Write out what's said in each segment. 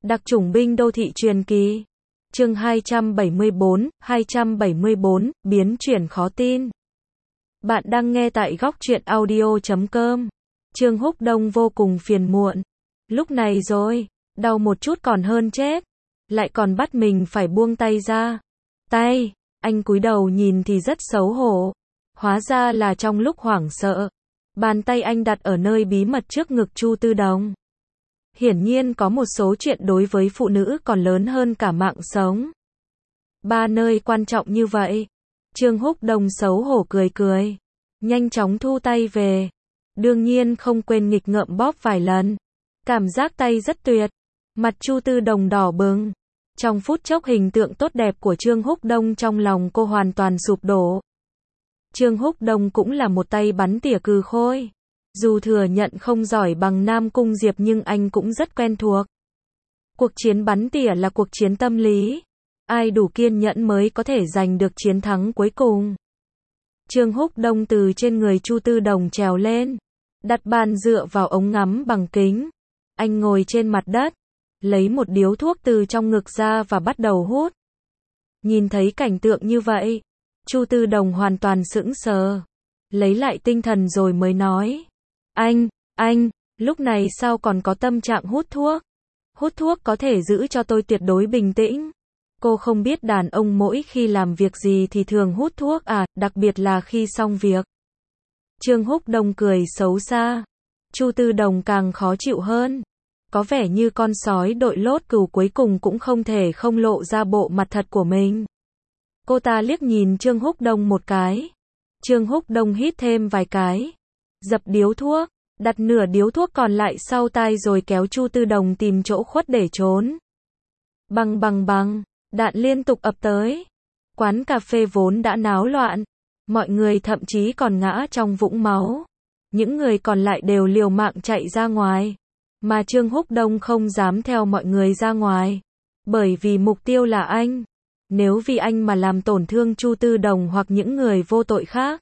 Đặc chủng binh đô thị truyền kỳ. Chương 274, biến chuyển khó tin. Bạn đang nghe tại góc truyện audio.com. Trương Húc Đông vô cùng phiền muộn. Lúc này rồi, đau một chút còn hơn chết. Lại còn bắt mình phải buông tay ra. Tay, anh cúi đầu nhìn thì rất xấu hổ. Hóa ra là trong lúc hoảng sợ. Bàn tay anh đặt ở nơi bí mật trước ngực Chu Tư Đồng. Hiển nhiên có một số chuyện đối với phụ nữ còn lớn hơn cả mạng sống. Ba nơi quan trọng như vậy. Trương Húc Đông xấu hổ cười cười. Nhanh chóng thu tay về. Đương nhiên không quên nghịch ngợm bóp vài lần. Cảm giác tay rất tuyệt. Mặt Chu Tư Đồng đỏ bừng. Trong phút chốc hình tượng tốt đẹp của Trương Húc Đông trong lòng cô hoàn toàn sụp đổ. Trương Húc Đông cũng là một tay bắn tỉa cừ khôi. Dù thừa nhận không giỏi bằng Nam Cung Diệp nhưng anh cũng rất quen thuộc. Cuộc chiến bắn tỉa là cuộc chiến tâm lý. Ai đủ kiên nhẫn mới có thể giành được chiến thắng cuối cùng. Trương Húc Đông từ trên người Chu Tư Đồng trèo lên. Đặt bàn dựa vào ống ngắm bằng kính. Anh ngồi trên mặt đất. Lấy một điếu thuốc từ trong ngực ra và bắt đầu hút. Nhìn thấy cảnh tượng như vậy. Chu Tư Đồng hoàn toàn sững sờ. Lấy lại tinh thần rồi mới nói. Anh, lúc này sao còn có tâm trạng hút thuốc? Hút thuốc có thể giữ cho tôi tuyệt đối bình tĩnh. Cô không biết đàn ông mỗi khi làm việc gì thì thường hút thuốc à, đặc biệt là khi xong việc. Trương Húc Đông cười xấu xa. Chu Tư Đồng càng khó chịu hơn. Có vẻ như con sói đội lốt cừu cuối cùng cũng không thể không lộ ra bộ mặt thật của mình. Cô ta liếc nhìn Trương Húc Đông một cái. Trương Húc Đông hít thêm vài cái. Dập điếu thuốc, đặt nửa điếu thuốc còn lại sau tai rồi kéo Chu Tư Đồng tìm chỗ khuất để trốn. Băng, đạn liên tục ập tới. Quán cà phê vốn đã náo loạn. Mọi người thậm chí còn ngã trong vũng máu. Những người còn lại đều liều mạng chạy ra ngoài. Mà Trương Húc Đông không dám theo mọi người ra ngoài. Bởi vì mục tiêu là anh. Nếu vì anh mà làm tổn thương Chu Tư Đồng hoặc những người vô tội khác.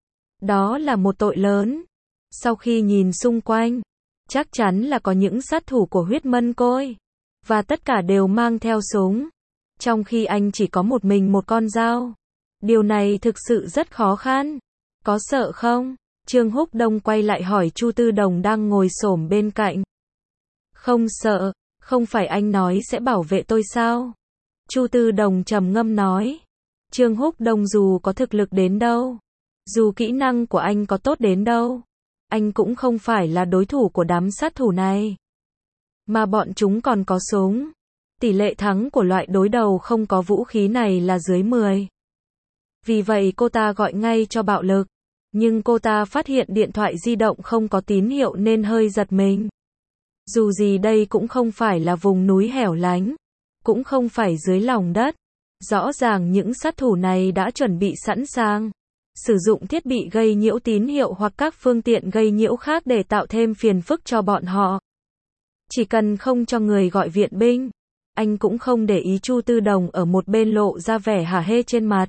Đó là một tội lớn. Sau khi nhìn xung quanh, chắc chắn là có những sát thủ của Huyết Mân Côi. Và tất cả đều mang theo súng. Trong khi anh chỉ có một mình một con dao. Điều này thực sự rất khó khăn. Có sợ không? Trương Húc Đông quay lại hỏi Chu Tư Đồng đang ngồi xổm bên cạnh. Không sợ, không phải anh nói sẽ bảo vệ tôi sao? Chu Tư Đồng trầm ngâm nói. Trương Húc Đông dù có thực lực đến đâu, dù kỹ năng của anh có tốt đến đâu, anh cũng không phải là đối thủ của đám sát thủ này. Mà bọn chúng còn có súng. Tỷ lệ thắng của loại đối đầu không có vũ khí này là dưới 10. Vì vậy cô ta gọi ngay cho bạo lực. Nhưng cô ta phát hiện điện thoại di động không có tín hiệu nên hơi giật mình. Dù gì đây cũng không phải là vùng núi hẻo lánh. Cũng không phải dưới lòng đất. Rõ ràng những sát thủ này đã chuẩn bị sẵn sàng. Sử dụng thiết bị gây nhiễu tín hiệu hoặc các phương tiện gây nhiễu khác để tạo thêm phiền phức cho bọn họ. Chỉ cần không cho người gọi viện binh. Anh cũng không để ý. Chu Tư Đồng ở một bên lộ ra vẻ hả hê trên mặt.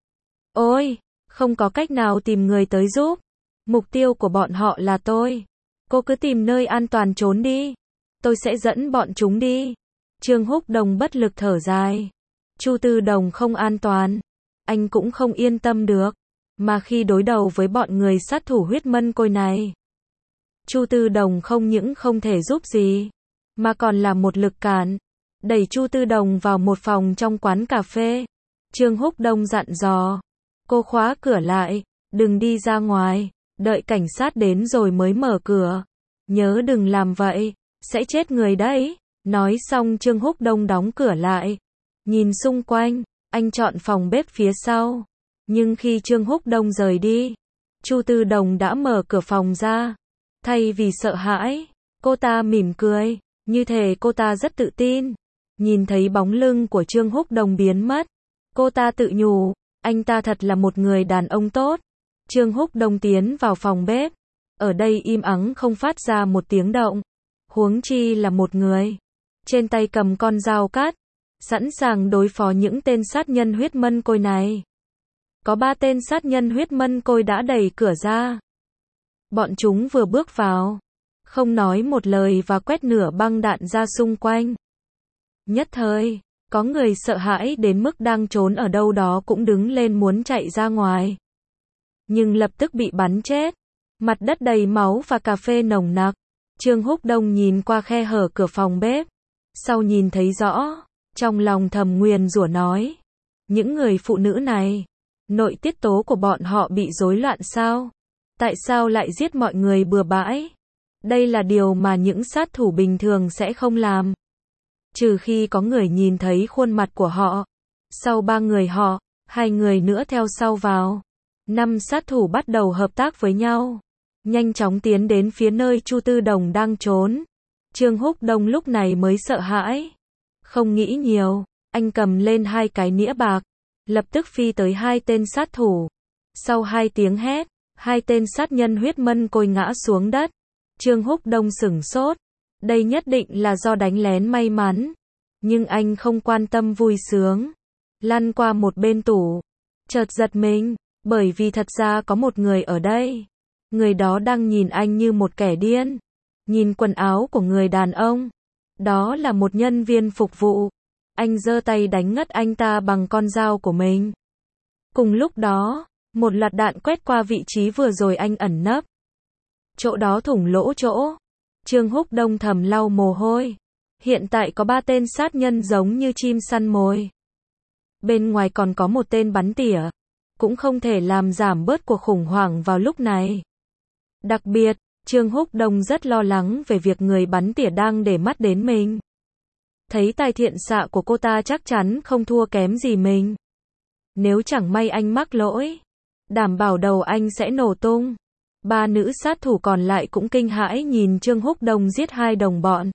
Ôi, không có cách nào tìm người tới giúp. Mục tiêu của bọn họ là tôi. Cô cứ tìm nơi an toàn trốn đi. Tôi sẽ dẫn bọn chúng đi. Trương Húc Đông bất lực thở dài. Chu Tư Đồng không an toàn. Anh cũng không yên tâm được. Mà khi đối đầu với bọn người sát thủ Huyết Mân Côi này, Chu Tư Đồng không những không thể giúp gì, mà còn là một lực cản. Đẩy Chu Tư Đồng vào một phòng trong quán cà phê. Trương Húc Đông dặn dò. Cô khóa cửa lại. Đừng đi ra ngoài. Đợi cảnh sát đến rồi mới mở cửa. Nhớ đừng làm vậy. Sẽ chết người đấy. Nói xong Trương Húc Đông đóng cửa lại. Nhìn xung quanh. Anh chọn phòng bếp phía sau. Nhưng khi Trương Húc Đông rời đi, Chu Tư Đồng đã mở cửa phòng ra. Thay vì sợ hãi, cô ta mỉm cười. Như thể cô ta rất tự tin. Nhìn thấy bóng lưng của Trương Húc Đông biến mất. Cô ta tự nhủ. Anh ta thật là một người đàn ông tốt. Trương Húc Đông tiến vào phòng bếp. Ở đây im ắng không phát ra một tiếng động. Huống chi là một người. Trên tay cầm con dao cắt. Sẵn sàng đối phó những tên sát nhân Huyết Mân Côi này. Có 3 tên sát nhân Huyết Mân Côi đã đẩy cửa ra. Bọn chúng vừa bước vào. Không nói một lời và quét nửa băng đạn ra xung quanh. Nhất thời, có người sợ hãi đến mức đang trốn ở đâu đó cũng đứng lên muốn chạy ra ngoài. Nhưng lập tức bị bắn chết. Mặt đất đầy máu và cà phê nồng nặc. Trương Húc Đông nhìn qua khe hở cửa phòng bếp. Sau nhìn thấy rõ, trong lòng thầm nguyền rủa nói. Những người phụ nữ này, nội tiết tố của bọn họ bị rối loạn sao? Tại sao lại giết mọi người bừa bãi? Đây là điều mà những sát thủ bình thường sẽ không làm. Trừ khi có người nhìn thấy khuôn mặt của họ. Sau 3 người họ, 2 người nữa theo sau vào. 5 sát thủ bắt đầu hợp tác với nhau. Nhanh chóng tiến đến phía nơi Chu Tư Đồng đang trốn. Trương Húc Đông lúc này mới sợ hãi. Không nghĩ nhiều, anh cầm lên 2 cái nĩa bạc. Lập tức phi tới 2 tên sát thủ. Sau 2 tiếng hét, 2 tên sát nhân huyết mân côi ngã xuống đất. Trương Húc Đông sửng sốt. Đây nhất định là do đánh lén may mắn. Nhưng anh không quan tâm vui sướng. Lăn qua một bên tủ. Chợt giật mình, bởi vì thật ra có một người ở đây. Người đó đang nhìn anh như một kẻ điên. Nhìn quần áo của người đàn ông. Đó là một nhân viên phục vụ. Anh giơ tay đánh ngất anh ta bằng con dao của mình. Cùng lúc đó, một loạt đạn quét qua vị trí vừa rồi anh ẩn nấp. Chỗ đó thủng lỗ chỗ. Trương Húc Đông thầm lau mồ hôi. Hiện tại có 3 tên sát nhân giống như chim săn mồi. Bên ngoài còn có một tên bắn tỉa. Cũng không thể làm giảm bớt cuộc khủng hoảng vào lúc này. Đặc biệt, Trương Húc Đông rất lo lắng về việc người bắn tỉa đang để mắt đến mình. Thấy tài thiện xạ của cô ta chắc chắn không thua kém gì mình. Nếu chẳng may anh mắc lỗi, đảm bảo đầu anh sẽ nổ tung. 3 nữ sát thủ còn lại cũng kinh hãi nhìn Trương Húc Đông giết 2 đồng bọn.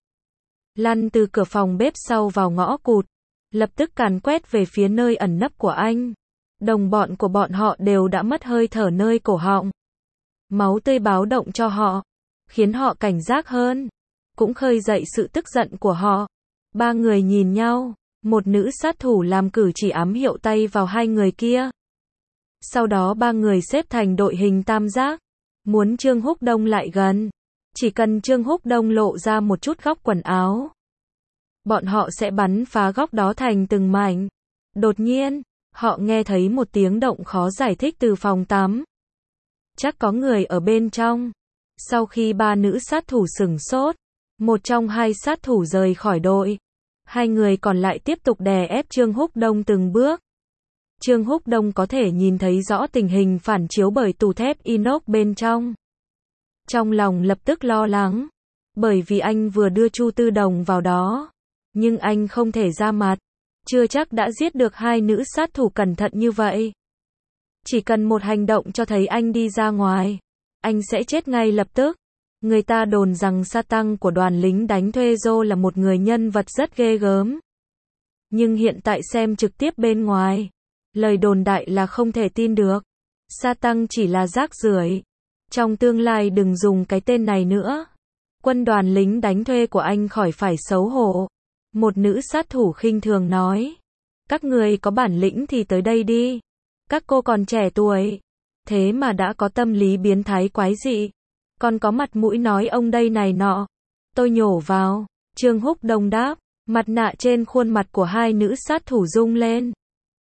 Lăn từ cửa phòng bếp sau vào ngõ cụt. Lập tức càn quét về phía nơi ẩn nấp của anh. Đồng bọn của bọn họ đều đã mất hơi thở nơi cổ họng. Máu tươi báo động cho họ, khiến họ cảnh giác hơn. Cũng khơi dậy sự tức giận của họ. 3 người nhìn nhau. Một nữ sát thủ làm cử chỉ ám hiệu tay vào 2 người kia. Sau đó 3 người xếp thành đội hình tam giác. Muốn Trương Húc Đông lại gần. Chỉ cần Trương Húc Đông lộ ra một chút góc quần áo. Bọn họ sẽ bắn phá góc đó thành từng mảnh. Đột nhiên, họ nghe thấy một tiếng động khó giải thích từ phòng tắm. Chắc có người ở bên trong. Sau khi 3 nữ sát thủ sửng sốt, một trong 2 sát thủ rời khỏi đội. 2 người còn lại tiếp tục đè ép Trương Húc Đông từng bước. Trương Húc Đông có thể nhìn thấy rõ tình hình phản chiếu bởi tủ thép inox bên trong. Trong lòng lập tức lo lắng, bởi vì anh vừa đưa Chu Tư Đồng vào đó. Nhưng anh không thể ra mặt, chưa chắc đã giết được 2 nữ sát thủ cẩn thận như vậy. Chỉ cần một hành động cho thấy anh đi ra ngoài, anh sẽ chết ngay lập tức. Người ta đồn rằng sa tăng của đoàn lính đánh thuê Joe là một người nhân vật rất ghê gớm. Nhưng hiện tại xem trực tiếp bên ngoài, lời đồn đại là không thể tin được. Sa tăng chỉ là rác rưởi. Trong tương lai đừng dùng cái tên này nữa. Quân đoàn lính đánh thuê của anh khỏi phải xấu hổ. Một nữ sát thủ khinh thường nói. Các người có bản lĩnh thì tới đây đi. Các cô còn trẻ tuổi. Thế mà đã có tâm lý biến thái quái dị. Còn có mặt mũi nói ông đây này nọ. Tôi nhổ vào. Trương Húc Đông đáp. Mặt nạ trên khuôn mặt của 2 nữ sát thủ rung lên.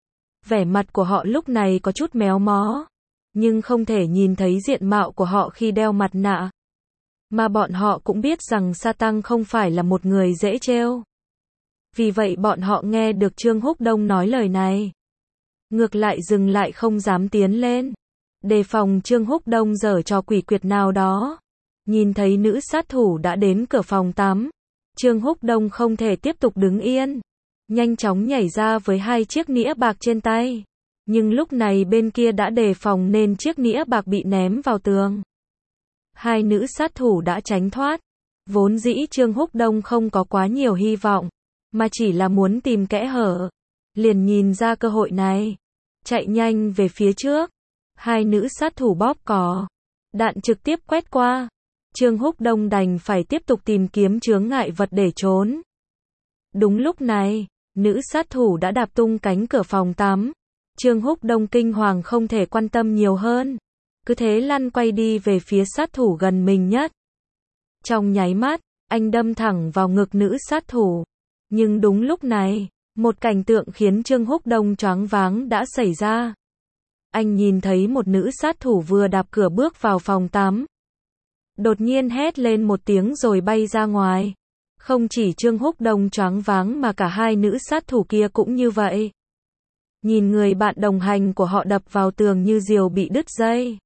Vẻ mặt của họ lúc này có chút méo mó. Nhưng không thể nhìn thấy diện mạo của họ khi đeo mặt nạ. Mà bọn họ cũng biết rằng Sa Tăng không phải là một người dễ trêu. Vì vậy bọn họ nghe được Trương Húc Đông nói lời này. Ngược lại dừng lại không dám tiến lên. Đề phòng Trương Húc Đông giở trò quỷ quyệt nào đó. Nhìn thấy nữ sát thủ đã đến cửa phòng tắm. Trương Húc Đông không thể tiếp tục đứng yên. Nhanh chóng nhảy ra với 2 chiếc nĩa bạc trên tay. Nhưng lúc này bên kia đã đề phòng nên chiếc nĩa bạc bị ném vào tường. 2 nữ sát thủ đã tránh thoát. Vốn dĩ Trương Húc Đông không có quá nhiều hy vọng, mà chỉ là muốn tìm kẽ hở. Liền nhìn ra cơ hội này. Chạy nhanh về phía trước. 2 nữ sát thủ bóp cò. Đạn trực tiếp quét qua. Trương Húc Đông đành phải tiếp tục tìm kiếm chướng ngại vật để trốn. Đúng lúc này, nữ sát thủ đã đạp tung cánh cửa phòng tắm. Trương Húc Đông kinh hoàng không thể quan tâm nhiều hơn. Cứ thế lăn quay đi về phía sát thủ gần mình nhất. Trong nháy mắt, anh đâm thẳng vào ngực nữ sát thủ. Nhưng đúng lúc này, một cảnh tượng khiến Trương Húc Đông choáng váng đã xảy ra. Anh nhìn thấy một nữ sát thủ vừa đạp cửa bước vào phòng tắm. Đột nhiên hét lên một tiếng rồi bay ra ngoài. Không chỉ Trương Húc Đông choáng váng mà cả hai nữ sát thủ kia cũng như vậy. Nhìn người bạn đồng hành của họ đập vào tường như diều bị đứt dây.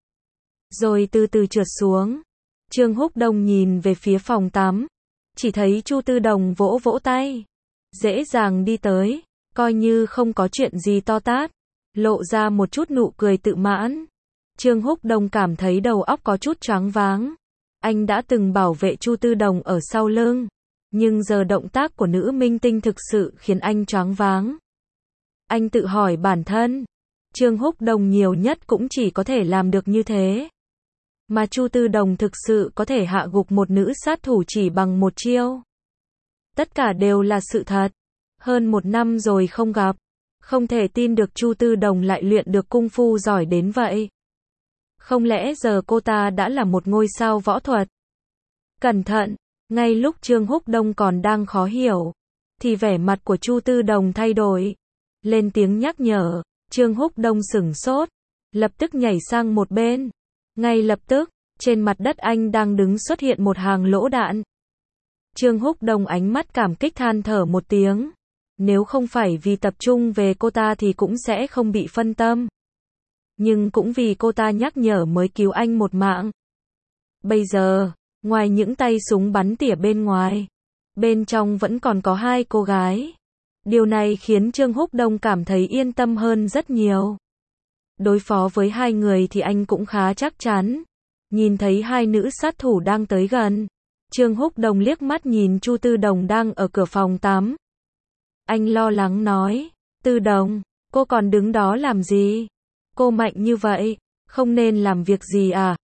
Rồi từ từ trượt xuống. Trương Húc Đông nhìn về phía phòng tắm. Chỉ thấy Chu Tư Đồng vỗ vỗ tay. Dễ dàng đi tới. Coi như không có chuyện gì to tát. Lộ ra một chút nụ cười tự mãn. Trương Húc Đông cảm thấy đầu óc có chút choáng váng. Anh đã từng bảo vệ Chu Tư Đồng ở sau lưng. Nhưng giờ động tác của nữ minh tinh thực sự khiến anh choáng váng. Anh tự hỏi bản thân. Trương Húc Đông nhiều nhất cũng chỉ có thể làm được như thế. Mà Chu Tư Đồng thực sự có thể hạ gục một nữ sát thủ chỉ bằng một chiêu. Tất cả đều là sự thật. Hơn 1 năm rồi không gặp. Không thể tin được Chu Tư Đồng lại luyện được cung phu giỏi đến vậy. Không lẽ giờ cô ta đã là một ngôi sao võ thuật? Cẩn thận, ngay lúc Trương Húc Đông còn đang khó hiểu, thì vẻ mặt của Chu Tư Đồng thay đổi. Lên tiếng nhắc nhở, Trương Húc Đông sửng sốt, lập tức nhảy sang một bên. Ngay lập tức, trên mặt đất anh đang đứng xuất hiện một hàng lỗ đạn. Trương Húc Đông ánh mắt cảm kích than thở một tiếng. Nếu không phải vì tập trung về cô ta thì cũng sẽ không bị phân tâm. Nhưng cũng vì cô ta nhắc nhở mới cứu anh một mạng. Bây giờ, ngoài những tay súng bắn tỉa bên ngoài, bên trong vẫn còn có 2 cô gái. Điều này khiến Trương Húc Đông cảm thấy yên tâm hơn rất nhiều. Đối phó với 2 người thì anh cũng khá chắc chắn. Nhìn thấy 2 nữ sát thủ đang tới gần, Trương Húc Đông liếc mắt nhìn Chu Tư Đồng đang ở cửa phòng tắm. Anh lo lắng nói, Tư Đồng, cô còn đứng đó làm gì? Cô mạnh như vậy, không nên làm việc gì à?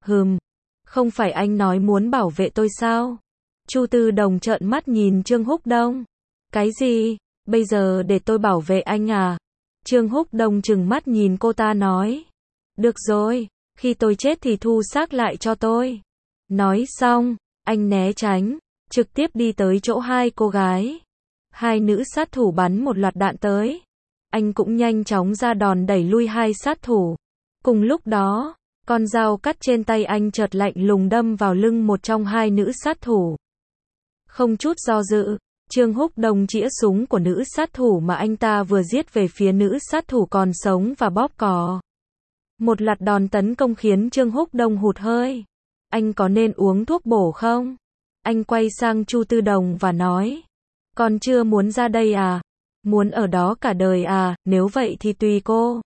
Không phải anh nói muốn bảo vệ tôi sao? Chu Tư Đồng trợn mắt nhìn Trương Húc Đông. Cái gì? Bây giờ để tôi bảo vệ anh à? Trương Húc Đông trừng mắt nhìn cô ta nói. Được rồi, khi tôi chết thì thu xác lại cho tôi. Nói xong, anh né tránh, trực tiếp đi tới chỗ 2 cô gái. 2 nữ sát thủ bắn một loạt đạn tới. Anh cũng nhanh chóng ra đòn đẩy lui 2 sát thủ. Cùng lúc đó, con dao cắt trên tay anh chợt lạnh lùng đâm vào lưng một trong 2 nữ sát thủ. Không chút do dự, Trương Húc Đông chĩa súng của nữ sát thủ mà anh ta vừa giết về phía nữ sát thủ còn sống và bóp cò. Một loạt đòn tấn công khiến Trương Húc Đông hụt hơi. Anh có nên uống thuốc bổ không? Anh quay sang Chu Tư Đồng và nói. Còn chưa muốn ra đây à? Muốn ở đó cả đời à? Nếu vậy thì tùy cô.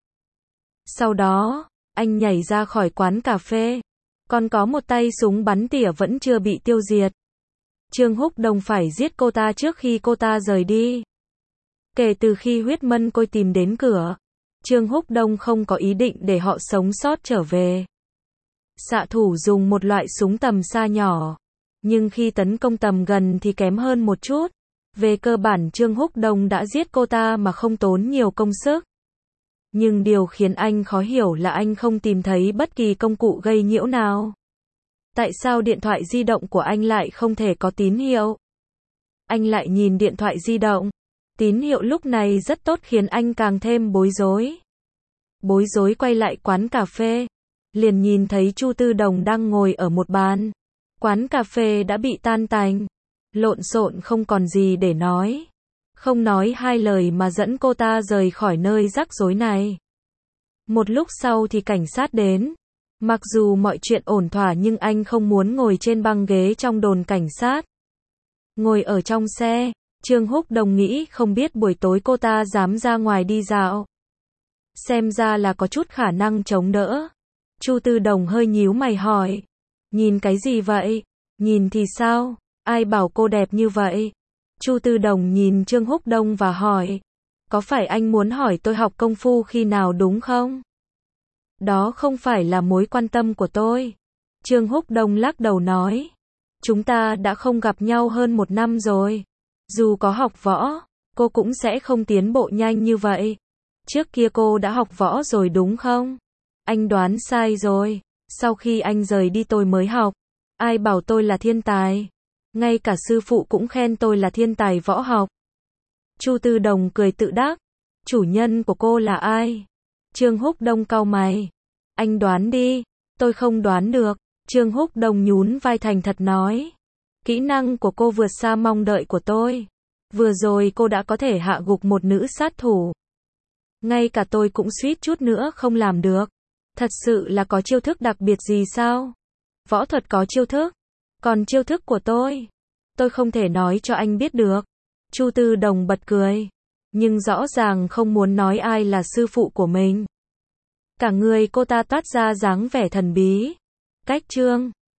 Sau đó, anh nhảy ra khỏi quán cà phê. Còn có một tay súng bắn tỉa vẫn chưa bị tiêu diệt. Trương Húc Đông phải giết cô ta trước khi cô ta rời đi. Kể từ khi huyết mân côi tìm đến cửa, Trương Húc Đông không có ý định để họ sống sót trở về. Xạ thủ dùng một loại súng tầm xa nhỏ, nhưng khi tấn công tầm gần thì kém hơn một chút. Về cơ bản Trương Húc Đông đã giết cô ta mà không tốn nhiều công sức. Nhưng điều khiến anh khó hiểu là anh không tìm thấy bất kỳ công cụ gây nhiễu nào. Tại sao điện thoại di động của anh lại không thể có tín hiệu? Anh lại nhìn điện thoại di động. Tín hiệu lúc này rất tốt khiến anh càng thêm bối rối. Bối rối quay lại quán cà phê. Liền nhìn thấy Chu Tư Đồng đang ngồi ở một bàn. Quán cà phê đã bị tan tành. Lộn xộn không còn gì để nói. Không nói 2 lời mà dẫn cô ta rời khỏi nơi rắc rối này. Một lúc sau thì cảnh sát đến. Mặc dù mọi chuyện ổn thỏa nhưng anh không muốn ngồi trên băng ghế trong đồn cảnh sát. Ngồi ở trong xe, Trương Húc Đông nghĩ không biết buổi tối cô ta dám ra ngoài đi dạo. Xem ra là có chút khả năng chống đỡ. Chu Tư Đồng hơi nhíu mày hỏi. Nhìn cái gì vậy? Nhìn thì sao? Ai bảo cô đẹp như vậy? Chu Tư Đồng nhìn Trương Húc Đông và hỏi. Có phải anh muốn hỏi tôi học công phu khi nào đúng không? Đó không phải là mối quan tâm của tôi. Trương Húc Đông lắc đầu nói. Chúng ta đã không gặp nhau hơn 1 năm rồi. Dù có học võ, cô cũng sẽ không tiến bộ nhanh như vậy. Trước kia cô đã học võ rồi đúng không? Anh đoán sai rồi. Sau khi anh rời đi tôi mới học. Ai bảo tôi là thiên tài? Ngay cả sư phụ cũng khen tôi là thiên tài võ học. Chu Tư Đồng cười tự đắc. Chủ nhân của cô là ai? Trương Húc Đông cau mày. Anh đoán đi. Tôi không đoán được. Trương Húc Đông nhún vai thành thật nói. Kỹ năng của cô vượt xa mong đợi của tôi. Vừa rồi cô đã có thể hạ gục một nữ sát thủ. Ngay cả tôi cũng suýt chút nữa không làm được. Thật sự là có chiêu thức đặc biệt gì sao? Võ thuật có chiêu thức. Còn chiêu thức của tôi không thể nói cho anh biết được. Chu Tư Đồng bật cười. Nhưng rõ ràng không muốn nói ai là sư phụ của mình. Cả người cô ta toát ra dáng vẻ thần bí. Cách Trương